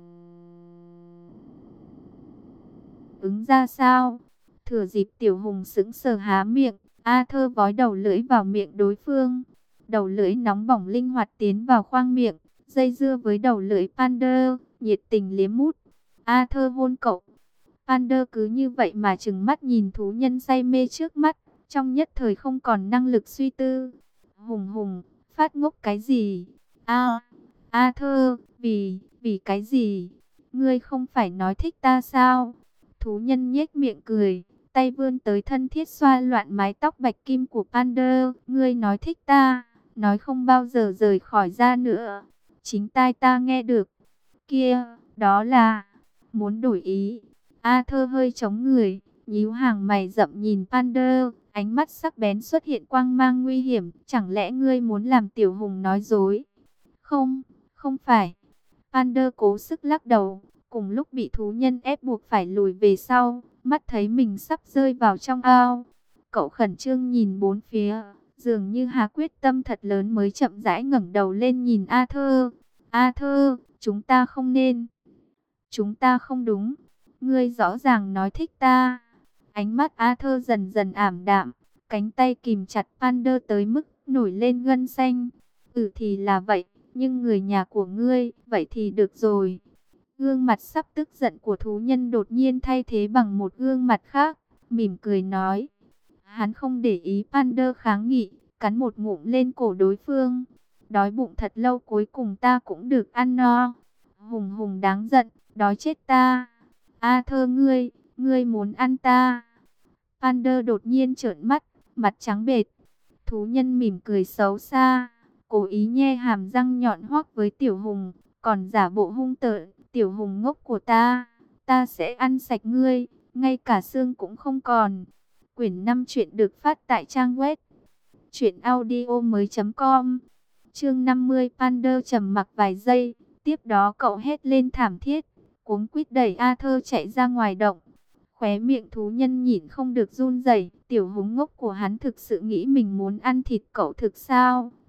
ứng ra sao. Thừa dịp Tiểu Hùng sững sờ há miệng, Arthur vói đầu lưỡi vào miệng đối phương. Đầu lưỡi nóng bỏng linh hoạt tiến vào khoang miệng, dây dưa với đầu lưỡi Pander, nhiệt tình liếm mút. Arthur hôn cậu. Pander cứ như vậy mà trừng mắt nhìn thú nhân say mê trước mắt, trong nhất thời không còn năng lực suy tư. Hùng Hùng, phát ngốc cái gì? A, Arthur, vì, vì cái gì? Ngươi không phải nói thích ta sao? Thú nhân nhếch miệng cười, tay vươn tới thân thiết xoa loạn mái tóc bạch kim của Pander. Ngươi nói thích ta, nói không bao giờ rời khỏi ra nữa. Chính tai ta nghe được. Kia, đó là muốn đổi ý. Arthur hơi chống người, nhíu hàng mày rậm nhìn Pander, ánh mắt sắc bén xuất hiện quang mang nguy hiểm. Chẳng lẽ ngươi muốn làm Tiểu Hùng nói dối? Không, không phải. Pander cố sức lắc đầu, cùng lúc bị thú nhân ép buộc phải lùi về sau, mắt thấy mình sắp rơi vào trong ao. Cậu khẩn trương nhìn bốn phía, dường như hà quyết tâm thật lớn mới chậm rãi ngẩng đầu lên nhìn Arthur. Arthur, chúng ta không nên. Chúng ta không đúng. Ngươi rõ ràng nói thích ta. Ánh mắt Arthur dần dần ảm đạm, cánh tay kìm chặt Pander tới mức nổi lên gân xanh. Ừ thì là vậy, nhưng người nhà của ngươi, vậy thì được rồi. Gương mặt sắp tức giận của thú nhân đột nhiên thay thế bằng một gương mặt khác, mỉm cười nói. Hắn không để ý Pander kháng nghị, cắn một ngụm lên cổ đối phương. Đói bụng thật lâu cuối cùng ta cũng được ăn no. Hùng Hùng đáng giận, đói chết ta. Arthur ngươi, ngươi muốn ăn ta. Pander đột nhiên trợn mắt, mặt trắng bệch. Thú nhân mỉm cười xấu xa, cố ý nhe hàm răng nhọn hoắc với Tiểu Hùng, còn giả bộ hung tợn. Tiểu Hùng ngốc của ta, ta sẽ ăn sạch ngươi, ngay cả xương cũng không còn. Quyển năm truyện được phát tại trang web truyện audio mới chấm com. Chương năm mươi. Pander trầm mặc vài giây, tiếp đó cậu hét lên thảm thiết, cuống quýt đẩy Arthur chạy ra ngoài động. Khóe miệng thú nhân nhịn không được run rẩy. Tiểu Hùng ngốc của hắn thực sự nghĩ mình muốn ăn thịt cậu thực sao?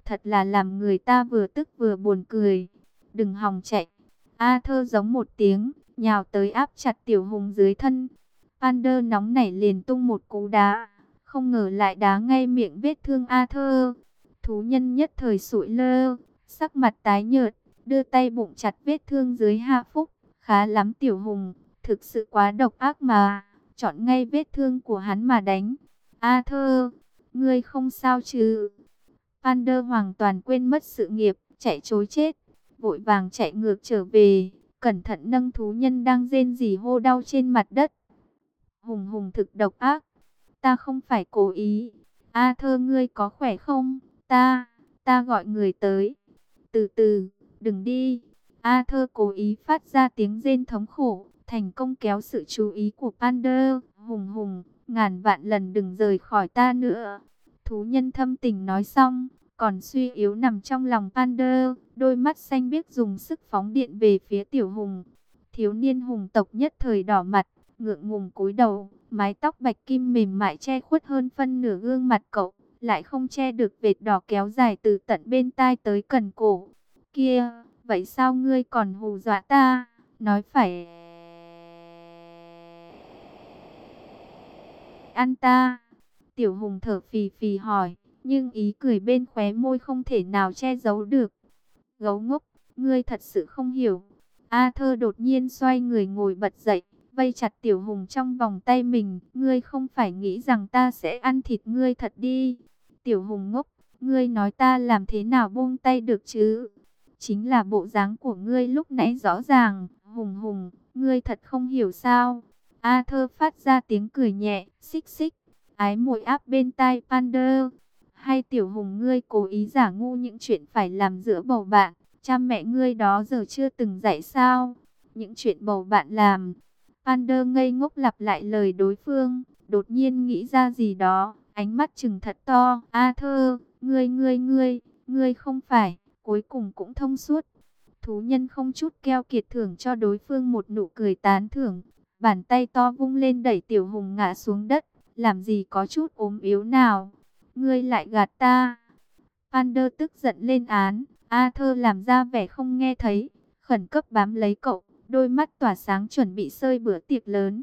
thật là làm người ta vừa tức vừa buồn cười. Đừng hòng chạy. Arthur giống một tiếng, nhào tới áp chặt Tiểu Hùng dưới thân. Pander nóng nảy liền tung một cú đá, không ngờ lại đá ngay miệng vết thương Arthur. Thú nhân nhất thời sụi lơ, sắc mặt tái nhợt, đưa tay bụng chặt vết thương dưới hạ phúc. Khá lắm Tiểu Hùng, thực sự quá độc ác mà, chọn ngay vết thương của hắn mà đánh. Arthur, ngươi không sao chứ? Pander hoàn toàn quên mất sự nghiệp, chạy trối chết, vội vàng chạy ngược trở về, cẩn thận nâng thú nhân đang rên rỉ hô đau trên mặt đất. Hùng Hùng thực độc ác, ta không phải cố ý. Arthur, ngươi có khỏe không? Ta, ta gọi người tới. Từ từ, đừng đi. Arthur cố ý phát ra tiếng rên thống khổ, thành công kéo sự chú ý của Pander. Hùng Hùng, ngàn vạn lần đừng rời khỏi ta nữa. Thú nhân thâm tình nói xong, còn suy yếu nằm trong lòng Pander, đôi mắt xanh biếc dùng sức phóng điện về phía Tiểu Hùng. Thiếu niên hùng tộc nhất thời đỏ mặt, ngượng ngùng cúi đầu, mái tóc bạch kim mềm mại che khuất hơn phân nửa gương mặt cậu, lại không che được vệt đỏ kéo dài từ tận bên tai tới cần cổ. Kia, vậy sao ngươi còn hù dọa ta? Nói phải ăn ta. Tiểu Hùng thở phì phì hỏi, nhưng ý cười bên khóe môi không thể nào che giấu được. Gấu ngốc, ngươi thật sự không hiểu. Arthur đột nhiên xoay người ngồi bật dậy, vây chặt Tiểu Hùng trong vòng tay mình. Ngươi không phải nghĩ rằng ta sẽ ăn thịt ngươi thật đi. Tiểu Hùng ngốc, ngươi nói ta làm thế nào buông tay được chứ? Chính là bộ dáng của ngươi lúc nãy rõ ràng. Hùng Hùng, ngươi thật không hiểu sao? Arthur phát ra tiếng cười nhẹ, xích xích, ái mội áp bên tai Pander. Hay Tiểu Hùng, ngươi cố ý giả ngu những chuyện phải làm giữa bầu bạn? Cha mẹ ngươi đó giờ chưa từng dạy sao? Những chuyện bầu bạn làm. Pander ngây ngốc lặp lại lời đối phương, đột nhiên nghĩ ra gì đó, ánh mắt trừng thật to. Arthur, ngươi ngươi ngươi, ngươi không phải, cuối cùng cũng thông suốt. Thú nhân không chút keo kiệt thưởng cho đối phương một nụ cười tán thưởng, bàn tay to vung lên đẩy Tiểu Hùng ngã xuống đất. Làm gì có chút ốm yếu nào? Ngươi lại gạt ta. Pander tức giận lên án. Arthur làm ra vẻ không nghe thấy, khẩn cấp bám lấy cậu, đôi mắt tỏa sáng chuẩn bị sơi bữa tiệc lớn.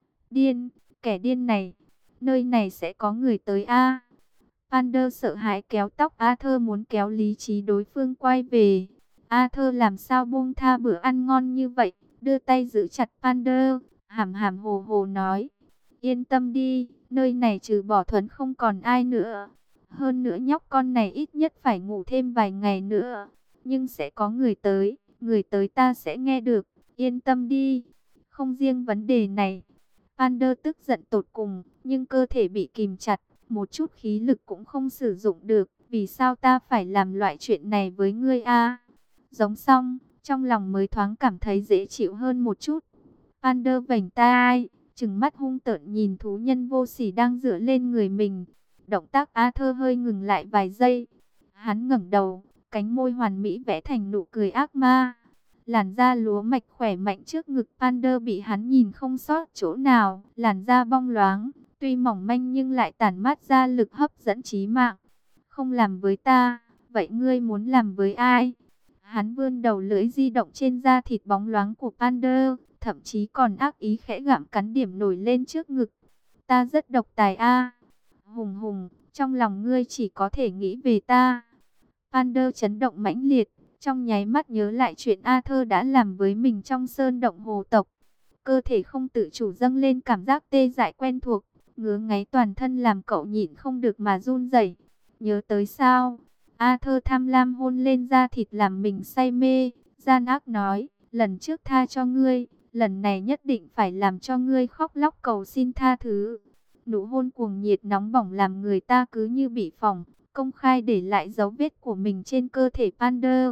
Điên, kẻ điên này, nơi này sẽ có người tới a. Pander sợ hãi kéo tóc Arthur, muốn kéo lý trí đối phương quay về. Arthur làm sao buông tha bữa ăn ngon như vậy, đưa tay giữ chặt Pander, hàm hàm hồ hồ nói: yên tâm đi, nơi này trừ bỏ Thuấn không còn ai nữa. Hơn nữa nhóc con này ít nhất phải ngủ thêm vài ngày nữa. Nhưng sẽ có người tới, người tới ta sẽ nghe được, yên tâm đi. Không riêng vấn đề này, Pander tức giận tột cùng, nhưng cơ thể bị kìm chặt, một chút khí lực cũng không sử dụng được. Vì sao ta phải làm loại chuyện này với ngươi a? Giống xong, trong lòng mới thoáng cảm thấy dễ chịu hơn một chút. Pander vành tai, trừng mắt hung tợn nhìn thú nhân vô sỉ đang dựa lên người mình. Động tác Arthur hơi ngừng lại vài giây. Hắn ngẩng đầu, cánh môi hoàn mỹ vẽ thành nụ cười ác ma. Làn da lúa mạch khỏe mạnh trước ngực Pander bị hắn nhìn không sót chỗ nào. Làn da bong loáng, tuy mỏng manh nhưng lại tản mát ra lực hấp dẫn chí mạng. Không làm với ta, vậy ngươi muốn làm với ai? Hắn vươn đầu lưỡi di động trên da thịt bóng loáng của Pander, thậm chí còn ác ý khẽ gặm cắn điểm nổi lên trước ngực. Ta rất độc tài a. Hùng Hùng, trong lòng ngươi chỉ có thể nghĩ về ta. Pander chấn động mãnh liệt, trong nháy mắt nhớ lại chuyện Arthur đã làm với mình trong sơn động hồ tộc. Cơ thể không tự chủ dâng lên cảm giác tê dại quen thuộc, ngứa ngáy toàn thân làm cậu nhịn không được mà run rẩy. Nhớ tới sao? Arthur tham lam hôn lên da thịt làm mình say mê, gian ác nói, lần trước tha cho ngươi, lần này nhất định phải làm cho ngươi khóc lóc cầu xin tha thứ. Nụ hôn cuồng nhiệt nóng bỏng làm người ta cứ như bị phỏng, công khai để lại dấu vết của mình trên cơ thể Pander.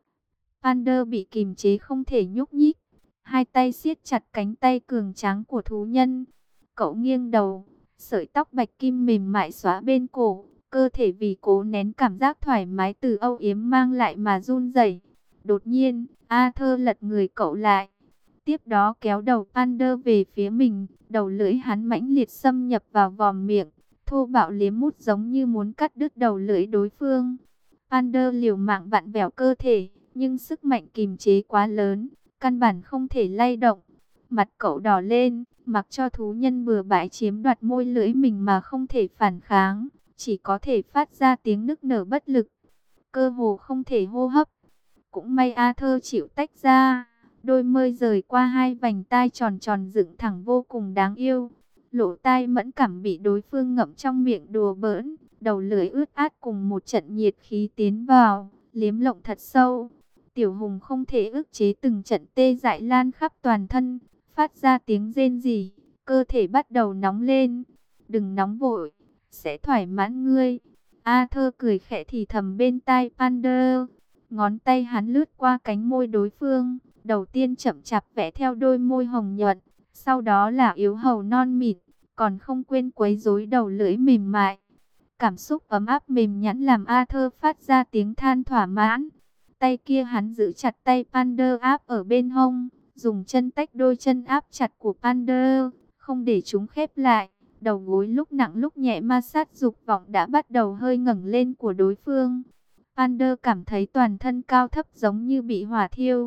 Pander bị kìm chế không thể nhúc nhích, hai tay siết chặt cánh tay cường tráng của thú nhân. Cậu nghiêng đầu, sợi tóc bạch kim mềm mại xóa bên cổ, cơ thể vì cố nén cảm giác thoải mái từ âu yếm mang lại mà run rẩy. Đột nhiên, Arthur lật người cậu lại, tiếp đó kéo đầu Pander về phía mình, đầu lưỡi hắn mãnh liệt xâm nhập vào vòm miệng, thô bạo liếm mút giống như muốn cắt đứt đầu lưỡi đối phương. Pander liều mạng vặn vẹo cơ thể, nhưng sức mạnh kìm chế quá lớn, căn bản không thể lay động. Mặt cậu đỏ lên, mặc cho thú nhân bừa bãi chiếm đoạt môi lưỡi mình mà không thể phản kháng, chỉ có thể phát ra tiếng nức nở bất lực, cơ hồ không thể hô hấp. Cũng may Arthur chịu tách ra, đôi môi rời qua hai vành tai tròn tròn dựng thẳng vô cùng đáng yêu. Lỗ tai mẫn cảm bị đối phương ngậm trong miệng đùa bỡn, đầu lưỡi ướt át cùng một trận nhiệt khí tiến vào, liếm lộng thật sâu. Tiểu Hùng không thể ức chế từng trận tê dại lan khắp toàn thân, phát ra tiếng rên rỉ, cơ thể bắt đầu nóng lên. Đừng nóng vội, sẽ thoải mãn ngươi. Arthur cười khẽ thì thầm bên tai Pander. Ngón tay hắn lướt qua cánh môi đối phương, đầu tiên chậm chạp vẽ theo đôi môi hồng nhuận, sau đó là yếu hầu non mịn, còn không quên quấy rối đầu lưỡi mềm mại. Cảm xúc ấm áp mềm nhẵn làm Arthur phát ra tiếng than thỏa mãn. Tay kia hắn giữ chặt tay Pander áp ở bên hông, dùng chân tách đôi chân áp chặt của Pander, không để chúng khép lại. Đầu gối lúc nặng lúc nhẹ ma sát dục vọng đã bắt đầu hơi ngẩng lên của đối phương. Pander cảm thấy toàn thân cao thấp giống như bị hỏa thiêu.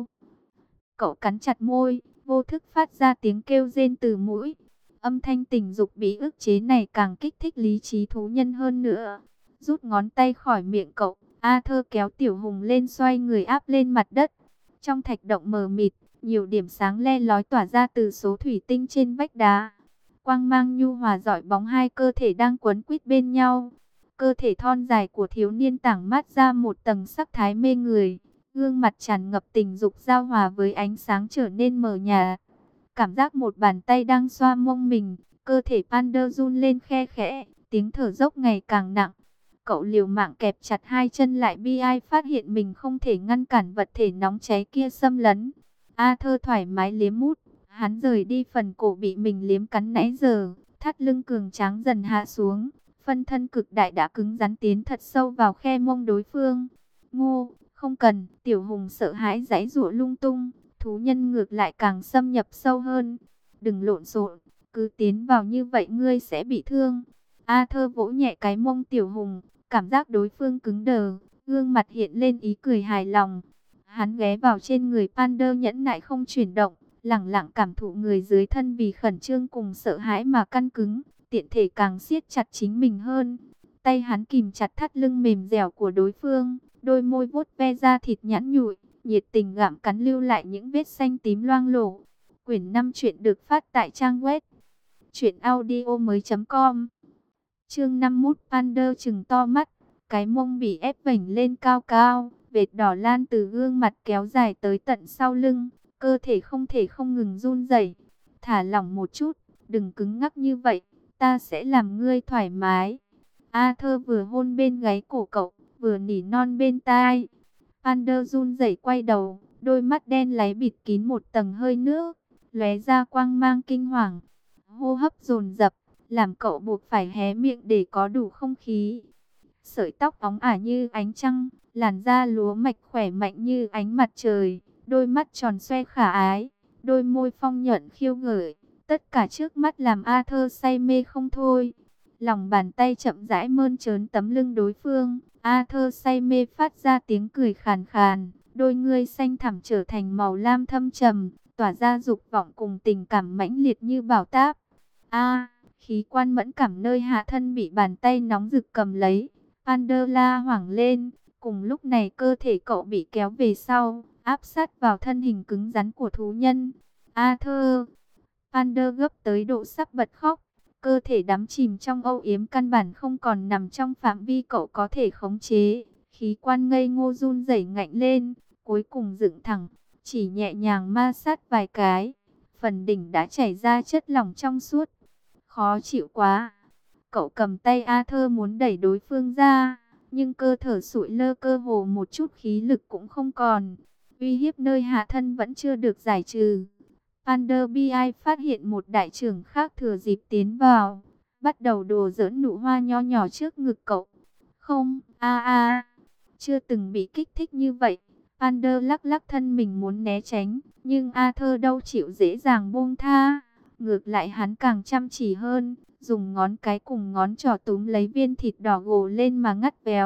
Cậu cắn chặt môi, vô thức phát ra tiếng kêu rên từ mũi. Âm thanh tình dục bị ức chế này càng kích thích lý trí thú nhân hơn nữa. Rút ngón tay khỏi miệng cậu, Arthur kéo Tiểu Hùng lên xoay người áp lên mặt đất. Trong thạch động mờ mịt, nhiều điểm sáng le lói tỏa ra từ số thủy tinh trên vách đá. Quang mang nhu hòa rọi bóng hai cơ thể đang quấn quýt bên nhau. Cơ thể thon dài của thiếu niên tảng mát ra một tầng sắc thái mê người. Gương mặt tràn ngập tình dục giao hòa với ánh sáng trở nên mờ nhạt. Cảm giác một bàn tay đang xoa mông mình, cơ thể Pander run lên khe khẽ, tiếng thở dốc ngày càng nặng. Cậu liều mạng kẹp chặt hai chân lại bi ai phát hiện mình không thể ngăn cản vật thể nóng cháy kia xâm lấn. Arthur thoải mái liếm mút, hắn rời đi phần cổ bị mình liếm cắn nãy giờ, thắt lưng cường tráng dần hạ xuống, phân thân cực đại đã cứng rắn tiến thật sâu vào khe mông đối phương. Ngô, không cần, Tiểu Hùng sợ hãi giãy giụa lung tung, thú nhân ngược lại càng xâm nhập sâu hơn. Đừng lộn xộn, cứ tiến vào như vậy ngươi sẽ bị thương. Arthur vỗ nhẹ cái mông Tiểu Hùng, cảm giác đối phương cứng đờ, gương mặt hiện lên ý cười hài lòng. Hắn ghé vào trên người Pander nhẫn nại không chuyển động, lẳng lặng cảm thụ người dưới thân vì khẩn trương cùng sợ hãi mà căng cứng, tiện thể càng siết chặt chính mình hơn. Tay hắn kìm chặt thắt lưng mềm dẻo của đối phương, đôi môi vuốt ve da thịt nhẵn nhụi, nhiệt tình gặm cắn lưu lại những vết xanh tím loang lổ. Quyển năm truyện được phát tại trang web truyện audio mới chấm com. Chương năm mươi mốt. Pander trừng to mắt, cái mông bị ép vểnh lên cao cao, vệt đỏ lan từ gương mặt kéo dài tới tận sau lưng, cơ thể không thể không ngừng run rẩy. Thả lỏng một chút, đừng cứng ngắc như vậy, ta sẽ làm ngươi thoải mái. Arthur vừa hôn bên gáy cổ cậu, vừa nỉ non bên tai. Pander run rẩy quay đầu, đôi mắt đen láy bịt kín một tầng hơi nước, lóe ra quang mang kinh hoàng. Hô hấp dồn dập, làm cậu buộc phải hé miệng để có đủ không khí. Sợi tóc óng ả như ánh trăng, làn da lúa mạch khỏe mạnh như ánh mặt trời, đôi mắt tròn xoe khả ái, đôi môi phong nhuận khiêu gợi, tất cả trước mắt làm Arthur say mê không thôi. Lòng bàn tay chậm rãi mơn trớn tấm lưng đối phương, Arthur say mê phát ra tiếng cười khàn khàn, đôi ngươi xanh thẳm trở thành màu lam thâm trầm, tỏa ra dục vọng cùng tình cảm mãnh liệt như bảo táp. A, khí quan mẫn cảm nơi hạ thân bị bàn tay nóng rực cầm lấy, Pander la hoảng lên, cùng lúc này cơ thể cậu bị kéo về sau, áp sát vào thân hình cứng rắn của thú nhân. Arthur, Pander gấp tới độ sắp bật khóc, cơ thể đắm chìm trong âu yếm căn bản không còn nằm trong phạm vi cậu có thể khống chế. Khí quan ngây ngô run rẩy ngạnh lên, cuối cùng dựng thẳng, chỉ nhẹ nhàng ma sát vài cái, phần đỉnh đã chảy ra chất lỏng trong suốt. Khó chịu quá. Cậu cầm tay Arthur muốn đẩy đối phương ra, nhưng cơ thể sụi lơ cơ hồ một chút khí lực cũng không còn. Uy hiếp nơi hạ thân vẫn chưa được giải trừ. Pander bi ai phát hiện một đại trưởng khác thừa dịp tiến vào, bắt đầu đùa giỡn nụ hoa nho nhỏ trước ngực cậu. Không, a a, chưa từng bị kích thích như vậy. Pander lắc lắc thân mình muốn né tránh, nhưng Arthur đâu chịu dễ dàng buông tha. Ngược lại hắn càng chăm chỉ hơn, dùng ngón cái cùng ngón trỏ túm lấy viên thịt đỏ gồ lên mà ngắt véo.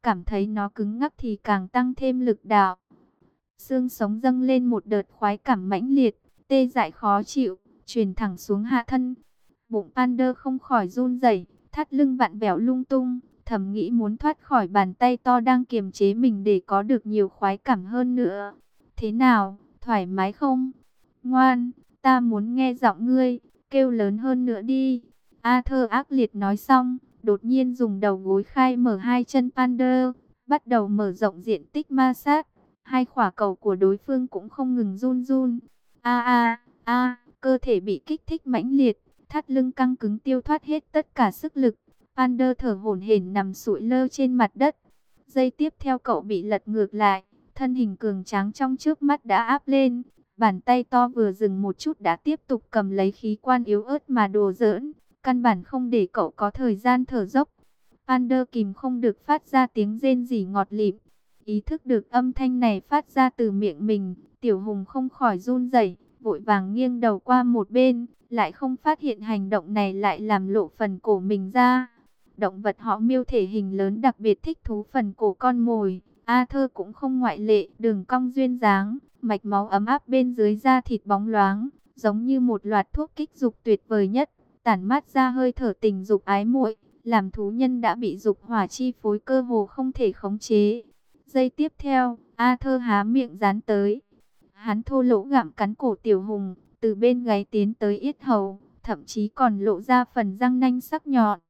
cảm thấy nó cứng ngắc thì càng tăng thêm lực đạo. Xương sống dâng lên một đợt khoái cảm mãnh liệt, tê dại khó chịu, truyền thẳng xuống hạ thân. Bụng Pander không khỏi run rẩy, thắt lưng vặn vẹo lung tung, thầm nghĩ muốn thoát khỏi bàn tay to đang kiềm chế mình để có được nhiều khoái cảm hơn nữa. Thế nào, thoải mái không? Ngoan, ta muốn nghe giọng ngươi, kêu lớn hơn nữa đi. Arthur ác liệt nói xong, đột nhiên dùng đầu gối khai mở hai chân Pander, bắt đầu mở rộng diện tích ma sát. Hai khỏa cầu của đối phương cũng không ngừng run run. A a a, cơ thể bị kích thích mãnh liệt, thắt lưng căng cứng tiêu thoát hết tất cả sức lực. Pander thở hổn hển nằm sụi lơ trên mặt đất. Giây tiếp theo cậu bị lật ngược lại, thân hình cường tráng trong trước mắt đã áp lên. Bàn tay to vừa dừng một chút đã tiếp tục cầm lấy khí quan yếu ớt mà đùa giỡn, căn bản không để cậu có thời gian thở dốc. Pander kìm không được phát ra tiếng rên rỉ ngọt lịm. Ý thức được âm thanh này phát ra từ miệng mình, Tiểu Hùng không khỏi run rẩy, vội vàng nghiêng đầu qua một bên, lại không phát hiện hành động này lại làm lộ phần cổ mình ra. Động vật họ Miêu thể hình lớn đặc biệt thích thú phần cổ con mồi, Arthur cũng không ngoại lệ, đường cong duyên dáng, mạch máu ấm áp bên dưới da thịt bóng loáng, giống như một loạt thuốc kích dục tuyệt vời nhất, tản mát ra hơi thở tình dục ái muội, làm thú nhân đã bị dục hỏa chi phối cơ hồ không thể khống chế. Giây tiếp theo, Arthur há miệng dán tới. Hắn thô lỗ gặm cắn cổ Tiểu Hùng, từ bên gáy tiến tới yết hầu, thậm chí còn lộ ra phần răng nanh sắc nhọn.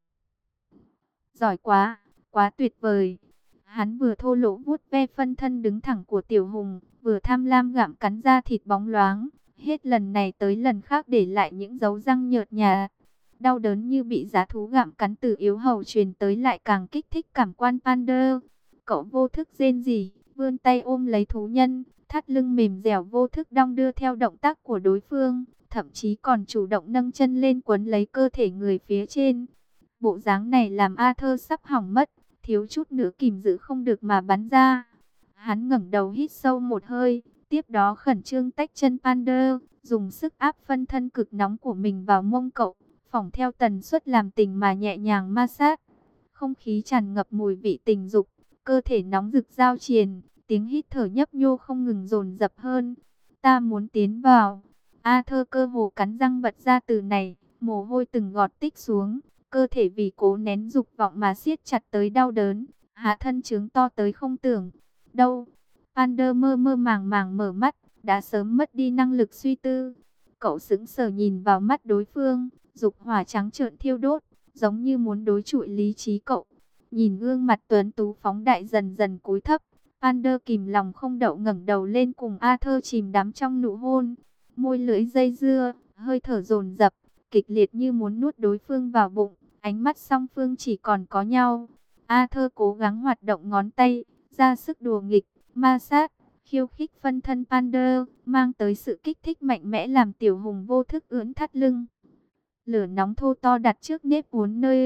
Giỏi quá, quá tuyệt vời. Hắn vừa thô lỗ vuốt ve phân thân đứng thẳng của Tiểu Hùng, vừa tham lam gặm cắn da thịt bóng loáng, hết lần này tới lần khác để lại những dấu răng nhợt nhạt. Đau đớn như bị giá thú gặm cắn từ yếu hầu truyền tới lại càng kích thích cảm quan Pander. Cậu vô thức rên rỉ, vươn tay ôm lấy thú nhân, thắt lưng mềm dẻo vô thức đong đưa theo động tác của đối phương, thậm chí còn chủ động nâng chân lên quấn lấy cơ thể người phía trên. Bộ dáng này làm Arthur sắp hỏng mất, thiếu chút nữa kìm giữ không được mà bắn ra. Hắn ngẩng đầu hít sâu một hơi, tiếp đó khẩn trương tách chân Pander, dùng sức áp phân thân cực nóng của mình vào mông cậu, phỏng theo tần suất làm tình mà nhẹ nhàng ma sát. Không khí tràn ngập mùi vị tình dục, cơ thể nóng rực giao triền, tiếng hít thở nhấp nhô không ngừng dồn dập hơn. Ta muốn tiến vào. Arthur cơ hồ cắn răng bật ra từ này, mồ hôi từng gọt tích xuống, cơ thể vì cố nén dục vọng mà siết chặt tới đau đớn, hạ thân trướng to tới không tưởng. Đâu? Pander mơ mơ màng màng mở mắt, đã sớm mất đi năng lực suy tư. Cậu sững sờ nhìn vào mắt đối phương, dục hỏa trắng trợn thiêu đốt, giống như muốn đối trụi lý trí cậu. Nhìn gương mặt tuấn tú phóng đại dần dần cúi thấp, Pander kìm lòng không đậu ngẩng đầu lên cùng Arthur chìm đắm trong nụ hôn. Môi lưỡi dây dưa, hơi thở dồn dập, kịch liệt như muốn nuốt đối phương vào bụng. Ánh mắt song phương chỉ còn có nhau. Arthur cố gắng hoạt động ngón tay, ra sức đùa nghịch, ma sát, khiêu khích phân thân Pander, mang tới sự kích thích mạnh mẽ làm Tiểu Hùng vô thức ưỡn thắt lưng. Lửa nóng thô to đặt trước nếp uốn nơi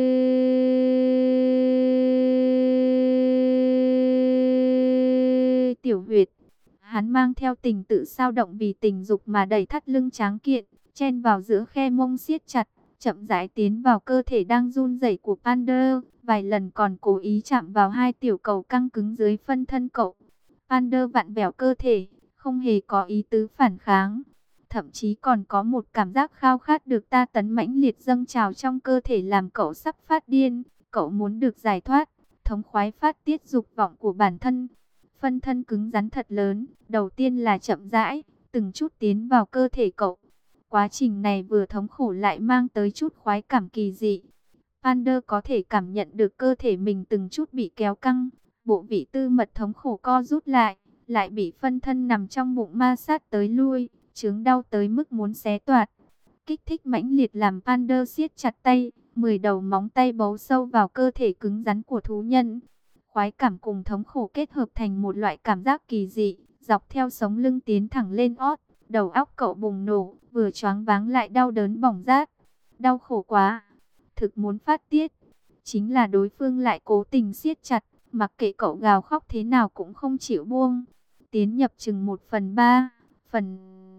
tiểu huyệt. Hắn mang theo tình tự sao động vì tình dục mà đẩy thắt lưng tráng kiện, chen vào giữa khe mông siết chặt, chậm rãi tiến vào cơ thể đang run rẩy của Pander, vài lần còn cố ý chạm vào hai tiểu cầu căng cứng dưới phân thân cậu. Pander vặn vẹo cơ thể, không hề có ý tứ phản kháng, thậm chí còn có một cảm giác khao khát được ta tấn mãnh liệt dâng trào trong cơ thể làm cậu sắp phát điên. Cậu muốn được giải thoát, thống khoái phát tiết dục vọng của bản thân. Phân thân cứng rắn thật lớn, đầu tiên là chậm rãi, từng chút tiến vào cơ thể cậu. Quá trình này vừa thống khổ lại mang tới chút khoái cảm kỳ dị. Pander có thể cảm nhận được cơ thể mình từng chút bị kéo căng, bộ vị tư mật thống khổ co rút lại, lại bị phân thân nằm trong bụng ma sát tới lui, chứng đau tới mức muốn xé toạc. Kích thích mãnh liệt làm Pander siết chặt tay, mười đầu móng tay bấu sâu vào cơ thể cứng rắn của thú nhân. Khoái cảm cùng thống khổ kết hợp thành một loại cảm giác kỳ dị, dọc theo sống lưng tiến thẳng lên ót, đầu óc cậu bùng nổ, vừa choáng váng lại đau đớn bỏng rát. Đau khổ quá, thực muốn phát tiết. Chính là đối phương lại cố tình siết chặt, mặc kệ cậu gào khóc thế nào cũng không chịu buông. Tiến nhập chừng một phần ba, phần...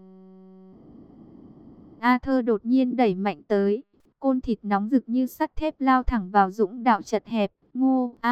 Arthur đột nhiên đẩy mạnh tới, côn thịt nóng rực như sắt thép lao thẳng vào dũng đạo chật hẹp. Ngô a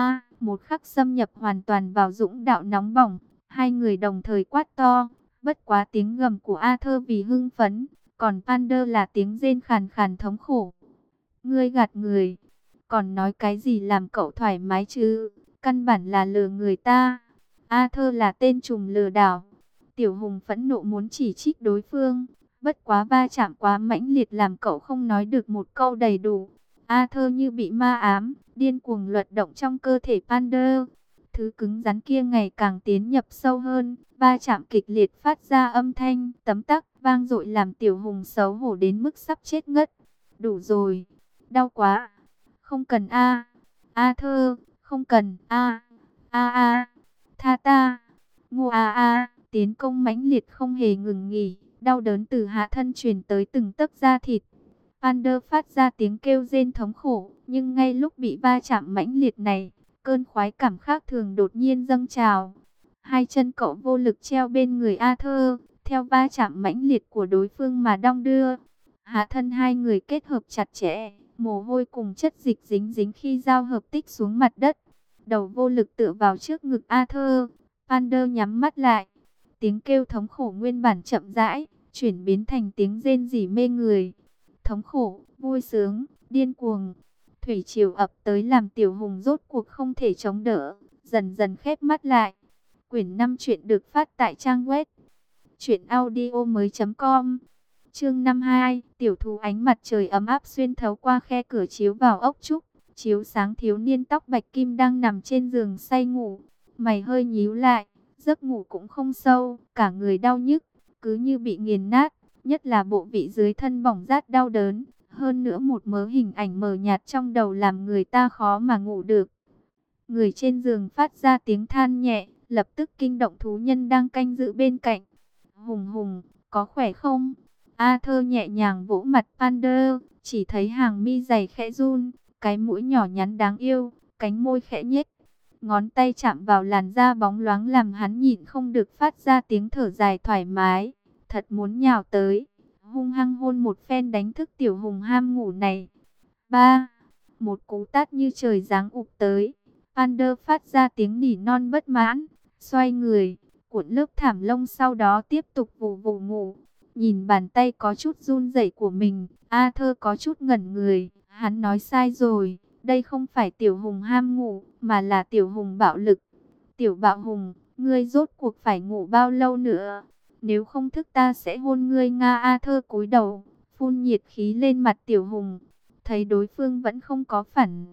một khắc xâm nhập hoàn toàn vào dũng đạo nóng bỏng. Hai người đồng thời quát to, bất quá tiếng gầm của Arthur vì hưng phấn, còn Pander là tiếng rên khàn khàn thống khổ. Ngươi gạt người, còn nói cái gì làm cậu thoải mái chứ, căn bản là lừa người ta. Arthur là tên trùm lừa đảo. Tiểu Hùng phẫn nộ muốn chỉ trích đối phương, bất quá va chạm quá mãnh liệt làm cậu không nói được một câu đầy đủ. Arthur như bị ma ám, điên cuồng luật động trong cơ thể Pander. Thứ cứng rắn kia ngày càng tiến nhập sâu hơn, va chạm kịch liệt phát ra âm thanh tấm tắc vang dội làm Tiểu Hùng xấu hổ đến mức sắp chết ngất. Đủ rồi, đau quá. Không cần a, Arthur, không cần a, a a, tha ta. Ngô a a, tiến công mãnh liệt không hề ngừng nghỉ, đau đớn từ hạ thân truyền tới từng tấc da thịt. Pander phát ra tiếng kêu rên thống khổ, nhưng ngay lúc bị va chạm mãnh liệt này, cơn khoái cảm khác thường đột nhiên dâng trào. Hai chân cậu vô lực treo bên người Arthur, theo va chạm mãnh liệt của đối phương mà đong đưa. Hạ thân hai người kết hợp chặt chẽ, mồ hôi cùng chất dịch dính dính khi giao hợp tích xuống mặt đất. Đầu vô lực tựa vào trước ngực Arthur, Pander nhắm mắt lại. Tiếng kêu thống khổ nguyên bản chậm rãi, chuyển biến thành tiếng rên rỉ mê người. Thống khổ, vui sướng, điên cuồng. Thủy triều ập tới làm Tiểu Hùng rốt cuộc không thể chống đỡ, dần dần khép mắt lại. Quyển năm truyện được phát tại trang web truyện audio mới chấm com. Chương năm mươi hai, tiểu thú. Ánh mặt trời ấm áp xuyên thấu qua khe cửa chiếu vào ốc trúc, chiếu sáng thiếu niên tóc bạch kim đang nằm trên giường say ngủ. Mày hơi nhíu lại, giấc ngủ cũng không sâu, cả người đau nhức, cứ như bị nghiền nát, nhất là bộ vị dưới thân bỏng rát đau đớn. Hơn nữa một mớ hình ảnh mờ nhạt trong đầu làm người ta khó mà ngủ được. Người trên giường phát ra tiếng than nhẹ, lập tức kinh động thú nhân đang canh giữ bên cạnh. Hùng Hùng, có khỏe không? Arthur nhẹ nhàng vỗ mặt Pander, chỉ thấy hàng mi dày khẽ run, cái mũi nhỏ nhắn đáng yêu, cánh môi khẽ nhếch. Ngón tay chạm vào làn da bóng loáng làm hắn nhịn không được phát ra tiếng thở dài thoải mái. Thật muốn nhào tới, hung hăng hôn một phen đánh thức Tiểu Hùng ham ngủ này. Ba, một cú tát như trời giáng ụp tới. Pander phát ra tiếng nỉ non bất mãn, xoay người, cuộn lớp thảm lông sau đó tiếp tục vù vù ngủ. Nhìn bàn tay có chút run rẩy của mình, Arthur có chút ngẩn người. Hắn nói sai rồi, đây không phải Tiểu Hùng ham ngủ, mà là Tiểu Hùng bạo lực. Tiểu Bạo Hùng, ngươi rốt cuộc phải ngủ bao lâu nữa? Nếu không thức ta sẽ hôn ngươi. Nga. Arthur cúi đầu, phun nhiệt khí lên mặt Tiểu Hùng. Thấy đối phương vẫn không có phản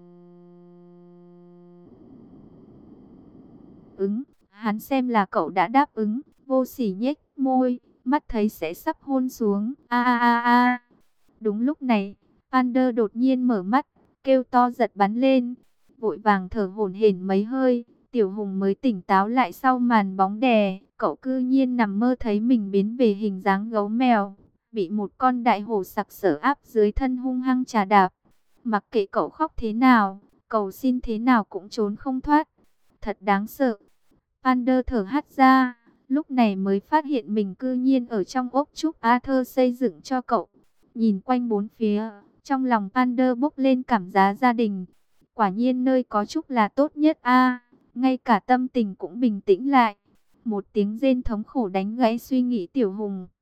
ứng, hắn xem là cậu đã đáp ứng, vô sỉ nhếch môi, mắt thấy sẽ sắp hôn xuống. A a a a. Đúng lúc này, Pander đột nhiên mở mắt, kêu to giật bắn lên, vội vàng thở hổn hển mấy hơi. Tiểu Hùng mới tỉnh táo lại sau màn bóng đè, cậu cư nhiên nằm mơ thấy mình biến về hình dáng gấu mèo, bị một con đại hổ sặc sỡ áp dưới thân hung hăng chà đạp. Mặc kệ cậu khóc thế nào, cầu xin thế nào cũng trốn không thoát. Thật đáng sợ. Pander thở hắt ra, lúc này mới phát hiện mình cư nhiên ở trong ốc trúc Arthur xây dựng cho cậu. Nhìn quanh bốn phía, trong lòng Pander bốc lên cảm giác gia đình. Quả nhiên nơi có trúc là tốt nhất a. Ngay cả tâm tình cũng bình tĩnh lại. Một tiếng rên thống khổ đánh gãy suy nghĩ Tiểu Hùng.